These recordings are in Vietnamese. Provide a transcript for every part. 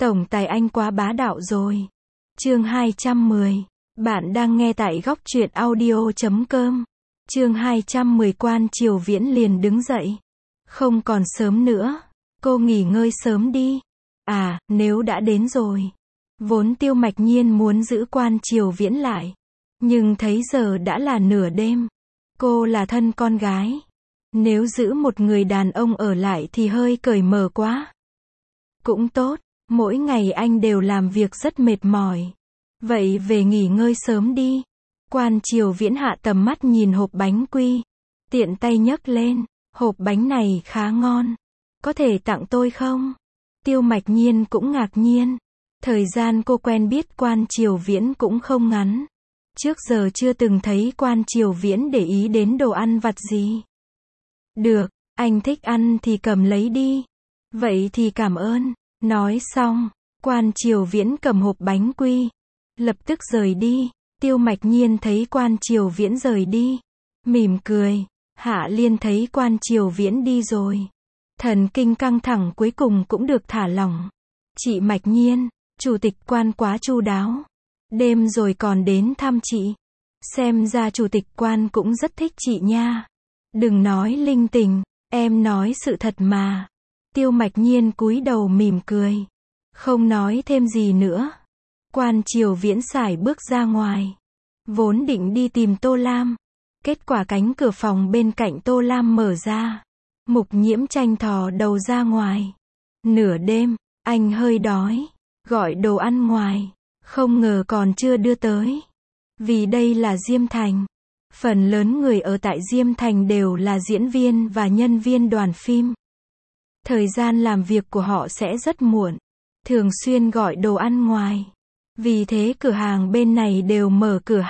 Tổng tài anh quá bá đạo rồi. Chương 210. Bạn đang nghe tại góc truyện audio.com. Chương 210 Quan Triều Viễn liền đứng dậy. Không còn sớm nữa. Cô nghỉ ngơi sớm đi. À, nếu đã đến rồi. Vốn Tiêu Mạch Nhiên muốn giữ Quan Triều Viễn lại. Nhưng thấy giờ đã là nửa đêm. Cô là thân con gái. Nếu giữ một người đàn ông ở lại thì hơi cởi mở quá. Cũng tốt, mỗi ngày anh đều làm việc rất mệt mỏi. Vậy về nghỉ ngơi sớm đi. Quan Triều Viễn hạ tầm mắt nhìn hộp bánh quy. Tiện tay nhấc lên, hộp bánh này khá ngon. Có thể tặng tôi không? Tiêu Mạch Nhiên cũng ngạc nhiên. Thời gian cô quen biết Quan Triều Viễn cũng không ngắn. Trước giờ chưa từng thấy Quan Triều Viễn để ý đến đồ ăn vặt gì. Được, anh thích ăn thì cầm lấy đi. Vậy thì cảm ơn. Nói xong, Quan Triều Viễn cầm hộp bánh quy. Lập tức rời đi. Tiêu Mạch Nhiên thấy Quan Triều Viễn rời đi. Mỉm cười. Hạ Liên thấy Quan Triều Viễn đi rồi. Thần kinh căng thẳng cuối cùng cũng được thả lỏng. Chị Mạch Nhiên, chủ tịch Quan quá chu đáo. Đêm rồi còn đến thăm chị. Xem ra chủ tịch Quan cũng rất thích chị nha. Đừng nói linh tinh, em nói sự thật mà. Tiêu Mạch Nhiên cúi đầu mỉm cười. Không nói thêm gì nữa. Quan Triều Viễn sải bước ra ngoài. Vốn định đi tìm Tô Lam. Kết quả cánh cửa phòng bên cạnh Tô Lam mở ra. Mục Nhiễm Tranh thò đầu ra ngoài. Nửa đêm, anh hơi đói. Gọi đồ ăn ngoài. Không ngờ còn chưa đưa tới. Vì đây là Diêm Thành. Phần lớn người ở tại Diêm Thành đều là diễn viên và nhân viên đoàn phim. Thời gian làm việc của họ sẽ rất muộn. Thường xuyên gọi đồ ăn ngoài. Vì thế cửa hàng bên này đều mở cửa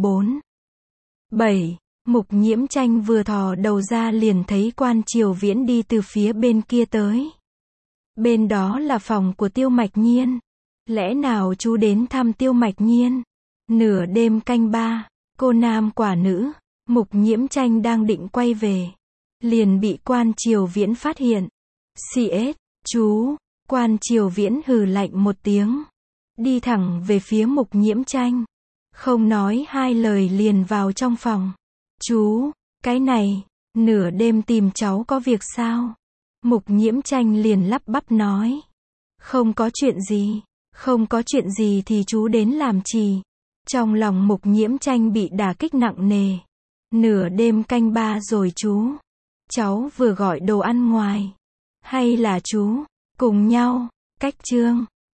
24/7. Mục Nhiễm Tranh vừa thò đầu ra liền thấy Quan Triều Viễn đi từ phía bên kia tới. Bên đó là phòng của Tiêu Mạch Nhiên. Lẽ nào chú đến thăm Tiêu Mạch Nhiên? Nửa đêm canh 3, cô nam quả nữ, Mục Nhiễm Tranh đang định quay về. Liền bị Quan Triều Viễn phát hiện. CS, chú, Quan Triều Viễn hừ lạnh một tiếng. Đi thẳng về phía Mục Nhiễm Tranh. Không nói hai lời liền vào trong phòng. Chú, cái này, nửa đêm tìm cháu có việc sao? Mục Nhiễm Tranh liền lắp bắp nói. Không có chuyện gì. Không có chuyện gì thì chú đến làm gì? Trong lòng Mục Nhiễm Tranh bị đả kích nặng nề. Nửa đêm canh 3 rồi chú. Cháu vừa gọi đồ ăn ngoài. Hay là chú, cùng nhau, cách chương.